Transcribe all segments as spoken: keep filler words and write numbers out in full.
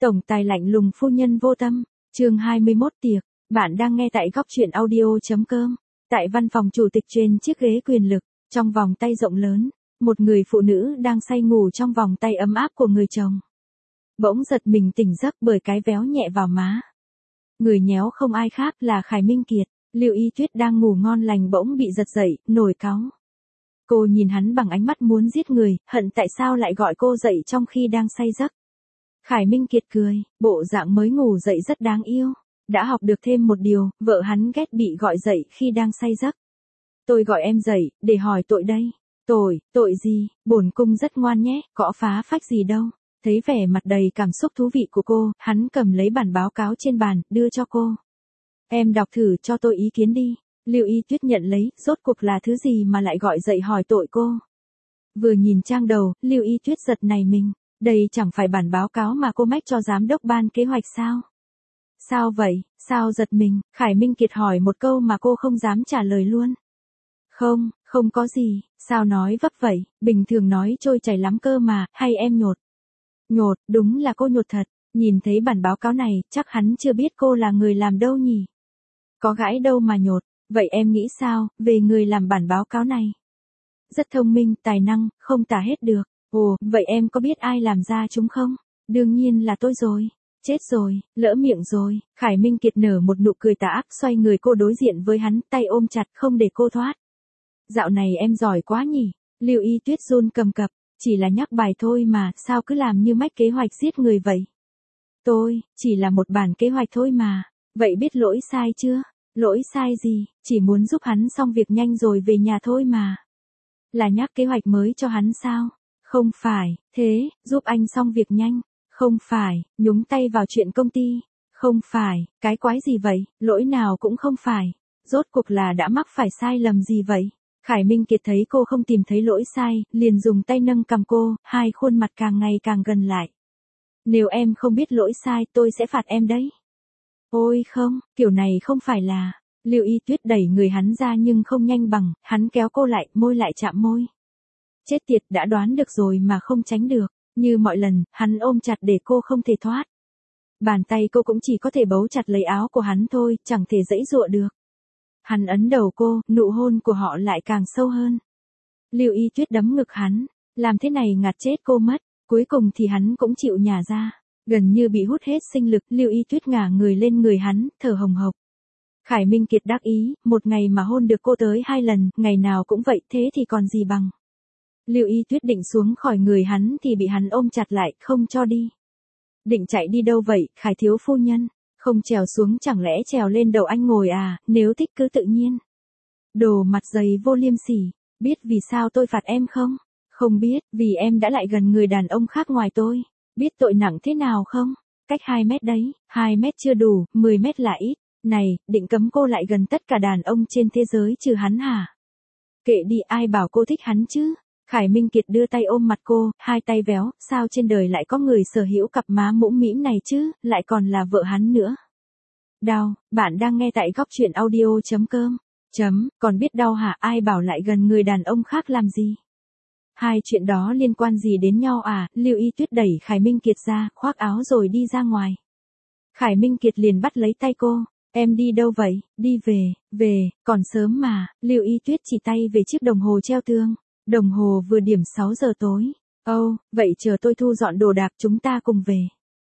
Tổng tài lạnh lùng phu nhân vô tâm, chương hai mươi mốt tiệc, bạn đang nghe tại góc truyện audio.com. Tại văn phòng chủ tịch trên chiếc ghế quyền lực, trong vòng tay rộng lớn, một người phụ nữ đang say ngủ trong vòng tay ấm áp của người chồng. Bỗng giật mình tỉnh giấc bởi cái véo nhẹ vào má. Người nhéo không ai khác là Khải Minh Kiệt, Lưu Y Tuyết đang ngủ ngon lành bỗng bị giật dậy, nổi cáu. Cô nhìn hắn bằng ánh mắt muốn giết người, hận tại sao lại gọi cô dậy trong khi đang say giấc. Khải Minh Kiệt cười, bộ dạng mới ngủ dậy rất đáng yêu. Đã học được thêm một điều, vợ hắn ghét bị gọi dậy khi đang say giấc. Tôi gọi em dậy, để hỏi tội đây. Tội, tội gì, bổn cung rất ngoan nhé, có phá phách gì đâu. Thấy vẻ mặt đầy cảm xúc thú vị của cô, hắn cầm lấy bản báo cáo trên bàn, đưa cho cô. Em đọc thử cho tôi ý kiến đi. Lưu Y Tuyết nhận lấy, rốt cuộc là thứ gì mà lại gọi dậy hỏi tội cô. Vừa nhìn trang đầu, Lưu Y Tuyết giật nảy mình. Đây chẳng phải bản báo cáo mà cô mách cho giám đốc ban kế hoạch sao? Sao vậy, sao giật mình? Khải Minh Kiệt hỏi một câu mà cô không dám trả lời luôn. Không, không có gì, sao nói vấp vậy, bình thường nói trôi chảy lắm cơ mà, hay em nhột? Nhột, đúng là cô nhột thật, nhìn thấy bản báo cáo này, chắc hắn chưa biết cô là người làm đâu nhỉ? Có gãi đâu mà nhột, vậy em nghĩ sao, về người làm bản báo cáo này? Rất thông minh, tài năng, không tả hết được. Ồ, vậy em có biết ai làm ra chúng không? Đương nhiên là tôi rồi. Chết rồi, lỡ miệng rồi. Khải Minh Kiệt nở một nụ cười tà ác, xoay người cô đối diện với hắn, tay ôm chặt không để cô thoát. Dạo này em giỏi quá nhỉ? Lưu Y Tuyết run cầm cập, chỉ là nhắc bài thôi mà, sao cứ làm như mách kế hoạch giết người vậy? Tôi, chỉ là một bản kế hoạch thôi mà. Vậy biết lỗi sai chưa? Lỗi sai gì, chỉ muốn giúp hắn xong việc nhanh rồi về nhà thôi mà. Là nhắc kế hoạch mới cho hắn sao? Không phải, thế, giúp anh xong việc nhanh. Không phải, nhúng tay vào chuyện công ty. Không phải, cái quái gì vậy, lỗi nào cũng không phải. Rốt cuộc là đã mắc phải sai lầm gì vậy? Khải Minh Kiệt thấy cô không tìm thấy lỗi sai, liền dùng tay nâng cầm cô, hai khuôn mặt càng ngày càng gần lại. Nếu em không biết lỗi sai tôi sẽ phạt em đấy. Ôi không, kiểu này không phải là... Lưu Y Tuyết đẩy người hắn ra nhưng không nhanh bằng, hắn kéo cô lại, môi lại chạm môi. Chết tiệt, đã đoán được rồi mà không tránh được. Như mọi lần, hắn ôm chặt để cô không thể thoát. Bàn tay cô cũng chỉ có thể bấu chặt lấy áo của hắn thôi, chẳng thể giãy giụa được. Hắn ấn đầu cô, nụ hôn của họ lại càng sâu hơn. Lưu Y Tuyết đấm ngực hắn, làm thế này ngạt chết cô mất, cuối cùng thì hắn cũng chịu nhả ra. Gần như bị hút hết sinh lực, Lưu Y Tuyết ngả người lên người hắn, thở hồng hộc. Khải Minh Kiệt đắc ý, một ngày mà hôn được cô tới hai lần, ngày nào cũng vậy, thế thì còn gì bằng. Lưu Y Tuyết định xuống khỏi người hắn thì bị hắn ôm chặt lại, không cho đi. Định chạy đi đâu vậy, Khải thiếu phu nhân? Không trèo xuống chẳng lẽ trèo lên đầu anh ngồi à, nếu thích cứ tự nhiên. Đồ mặt dày vô liêm sỉ, biết vì sao tôi phạt em không? Không biết, vì em đã lại gần người đàn ông khác ngoài tôi. Biết tội nặng thế nào không? Cách hai mét đấy, hai mét chưa đủ, mười mét là ít. Này, định cấm cô lại gần tất cả đàn ông trên thế giới trừ hắn hả? Kệ đi, ai bảo cô thích hắn chứ? Khải Minh Kiệt đưa tay ôm mặt cô, hai tay véo, sao trên đời lại có người sở hữu cặp má mũm mĩm này chứ, lại còn là vợ hắn nữa. Đau, bạn đang nghe tại góc truyện audio.com. Chấm, còn biết đau hả, ai bảo lại gần người đàn ông khác làm gì? Hai chuyện đó liên quan gì đến nhau à? Lưu Y Tuyết đẩy Khải Minh Kiệt ra, khoác áo rồi đi ra ngoài. Khải Minh Kiệt liền bắt lấy tay cô. Em đi đâu vậy? Đi về, về, còn sớm mà. Lưu Y Tuyết chỉ tay về chiếc đồng hồ treo tường. Đồng hồ vừa điểm sáu giờ tối. Ồ, oh, vậy chờ tôi thu dọn đồ đạc chúng ta cùng về.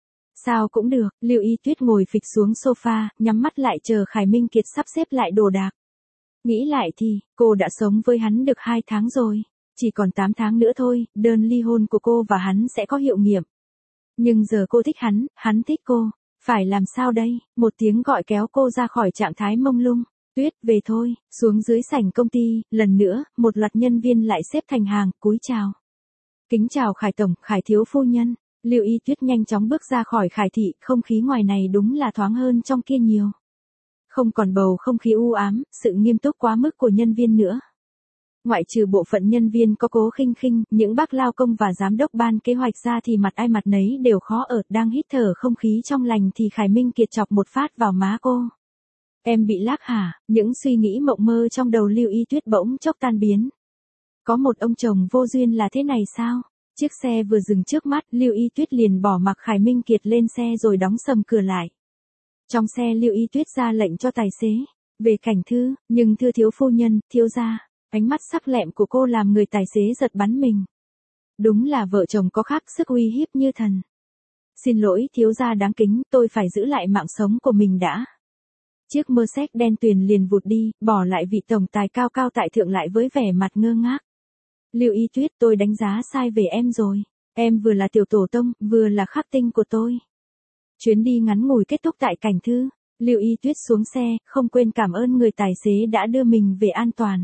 Sao cũng được, Lưu Y Tuyết ngồi phịch xuống sofa, nhắm mắt lại chờ Khải Minh Kiệt sắp xếp lại đồ đạc. Nghĩ lại thì, cô đã sống với hắn được hai tháng rồi. Chỉ còn tám tháng nữa thôi, đơn ly hôn của cô và hắn sẽ có hiệu nghiệm. Nhưng giờ cô thích hắn, hắn thích cô. Phải làm sao đây? Một tiếng gọi kéo cô ra khỏi trạng thái mông lung. Tuyết, về thôi, xuống dưới sảnh công ty, lần nữa, một loạt nhân viên lại xếp thành hàng, cúi chào. Kính chào Khải Tổng, Khải thiếu phu nhân. Lưu Y Tuyết nhanh chóng bước ra khỏi Khải thị, không khí ngoài này đúng là thoáng hơn trong kia nhiều. Không còn bầu không khí u ám, sự nghiêm túc quá mức của nhân viên nữa. Ngoại trừ bộ phận nhân viên có Cố Khinh Khinh, những bác lao công và giám đốc ban kế hoạch ra thì mặt ai mặt nấy đều khó ở, đang hít thở không khí trong lành thì Khải Minh Kiệt chọc một phát vào má cô. Em bị lác hả? Những suy nghĩ mộng mơ trong đầu Lưu Y Tuyết bỗng chốc tan biến. Có một ông chồng vô duyên là thế này sao? Chiếc xe vừa dừng trước mắt, Lưu Y Tuyết liền bỏ mặc Khải Minh Kiệt lên xe rồi đóng sầm cửa lại. Trong xe Lưu Y Tuyết ra lệnh cho tài xế, về Cảnh Thư, nhưng thưa thiếu phu nhân, thiếu gia, ánh mắt sắc lẹm của cô làm người tài xế giật bắn mình. Đúng là vợ chồng có khác sức uy hiếp như thần. Xin lỗi thiếu gia đáng kính, tôi phải giữ lại mạng sống của mình đã. Chiếc Mercedes đen tuyền liền vụt đi, bỏ lại vị tổng tài cao cao tại thượng lại với vẻ mặt ngơ ngác. Lưu Y Tuyết, tôi đánh giá sai về em rồi. Em vừa là tiểu tổ tông, vừa là khắc tinh của tôi. Chuyến đi ngắn ngủi kết thúc tại Cảnh Thư, Lưu Y Tuyết xuống xe, không quên cảm ơn người tài xế đã đưa mình về an toàn.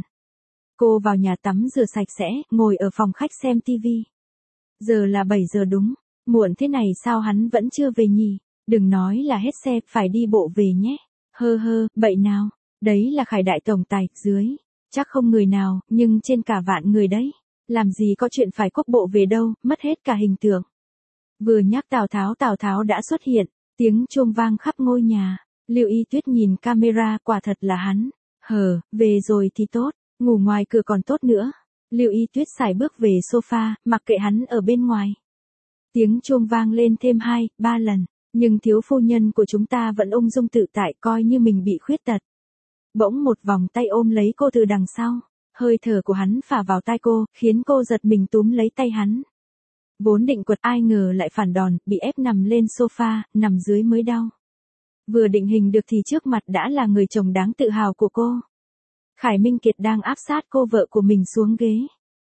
Cô vào nhà tắm rửa sạch sẽ, ngồi ở phòng khách xem tivi. Giờ là bảy giờ đúng, muộn thế này sao hắn vẫn chưa về nhỉ? Đừng nói là hết xe, phải đi bộ về nhé. Hơ hơ, bậy nào, đấy là Khải đại tổng tài, dưới. Chắc không người nào, nhưng trên cả vạn người đấy. Làm gì có chuyện phải quốc bộ về đâu, mất hết cả hình tượng. Vừa nhắc Tào Tháo Tào Tháo đã xuất hiện, tiếng chuông vang khắp ngôi nhà. Lưu Y Tuyết nhìn camera, quả thật là hắn. Hờ, về rồi thì tốt, ngủ ngoài cửa còn tốt nữa. Lưu Y Tuyết sải bước về sofa, mặc kệ hắn ở bên ngoài. Tiếng chuông vang lên thêm hai, ba lần, nhưng thiếu phu nhân của chúng ta vẫn ung dung tự tại, coi như mình bị khuyết tật. Bỗng một vòng tay ôm lấy cô từ đằng sau, hơi thở của hắn phả vào tai cô, khiến cô giật mình túm lấy tay hắn. Vốn định quật ai ngờ lại phản đòn, bị ép nằm lên sofa, nằm dưới mới đau. Vừa định hình được thì trước mặt đã là người chồng đáng tự hào của cô. Khải Minh Kiệt đang áp sát cô vợ của mình xuống ghế.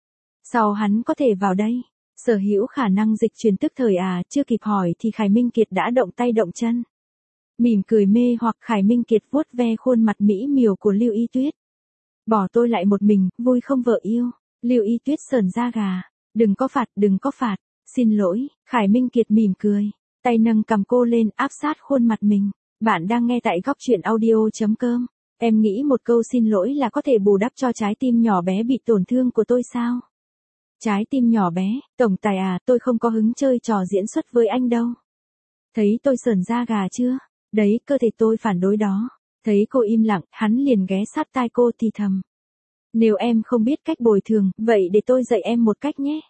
Sao hắn có thể vào đây? Sở hữu khả năng dịch chuyển tức thời à, chưa kịp hỏi thì Khải Minh Kiệt đã động tay động chân. Mỉm cười mê hoặc Khải Minh Kiệt vuốt ve khuôn mặt mỹ miều của Lưu Y Tuyết. Bỏ tôi lại một mình, vui không vợ yêu? Lưu Y Tuyết sởn da gà. Đừng có phạt, đừng có phạt. Xin lỗi, Khải Minh Kiệt mỉm cười. Tay nâng cầm cô lên áp sát khuôn mặt mình. Bạn đang nghe tại góc truyện audio.com. Em nghĩ một câu xin lỗi là có thể bù đắp cho trái tim nhỏ bé bị tổn thương của tôi sao? Trái tim nhỏ bé, tổng tài à, tôi không có hứng chơi trò diễn xuất với anh đâu. Thấy tôi sởn da gà chưa? Đấy, cơ thể tôi phản đối đó. Thấy cô im lặng, hắn liền ghé sát tai cô thì thầm. Nếu em không biết cách bồi thường, vậy để tôi dạy em một cách nhé.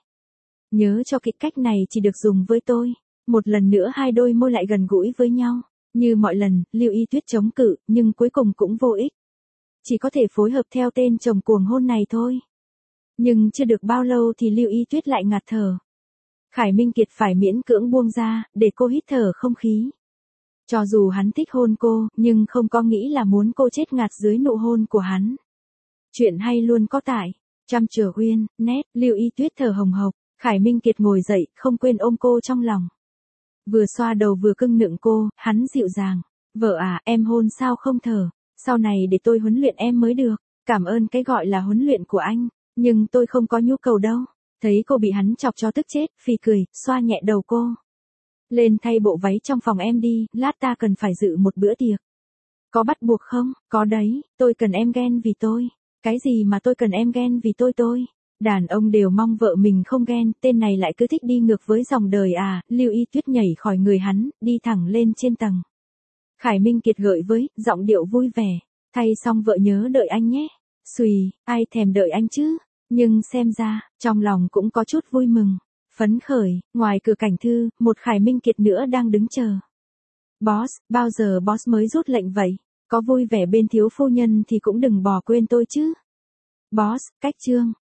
Nhớ cho cái cách này chỉ được dùng với tôi. Một lần nữa hai đôi môi lại gần gũi với nhau. Như mọi lần, Lưu Y Tuyết chống cự, nhưng cuối cùng cũng vô ích. Chỉ có thể phối hợp theo tên chồng cuồng hôn này thôi. Nhưng chưa được bao lâu thì Lưu Y Tuyết lại ngạt thở. Khải Minh Kiệt phải miễn cưỡng buông ra, để cô hít thở không khí. Cho dù hắn thích hôn cô, nhưng không có nghĩ là muốn cô chết ngạt dưới nụ hôn của hắn. Chuyện hay luôn có tại Trăm Trở Uyên, nét, Lưu Y Tuyết thở hồng hộc, Khải Minh Kiệt ngồi dậy, không quên ôm cô trong lòng. Vừa xoa đầu vừa cưng nựng cô, hắn dịu dàng. Vợ à, em hôn sao không thở, sau này để tôi huấn luyện em mới được. Cảm ơn cái gọi là huấn luyện của anh, nhưng tôi không có nhu cầu đâu. Thấy cô bị hắn chọc cho tức chết, phì cười, xoa nhẹ đầu cô. Lên thay bộ váy trong phòng em đi, lát ta cần phải dự một bữa tiệc. Có bắt buộc không? Có đấy, tôi cần em ghen vì tôi. Cái gì mà tôi cần em ghen vì tôi tôi? Đàn ông đều mong vợ mình không ghen, tên này lại cứ thích đi ngược với dòng đời à. Lưu Y Tuyết nhảy khỏi người hắn, đi thẳng lên trên tầng. Khải Minh Kiệt gợi với, giọng điệu vui vẻ. Thay xong vợ nhớ đợi anh nhé. Xùy, ai thèm đợi anh chứ? Nhưng xem ra, trong lòng cũng có chút vui mừng. Phấn khởi, ngoài cửa Cảnh Thư, một Khải Minh Kiệt nữa đang đứng chờ. Boss, bao giờ boss mới rút lệnh vậy? Có vui vẻ bên thiếu phu nhân thì cũng đừng bỏ quên tôi chứ. Boss, cách chương.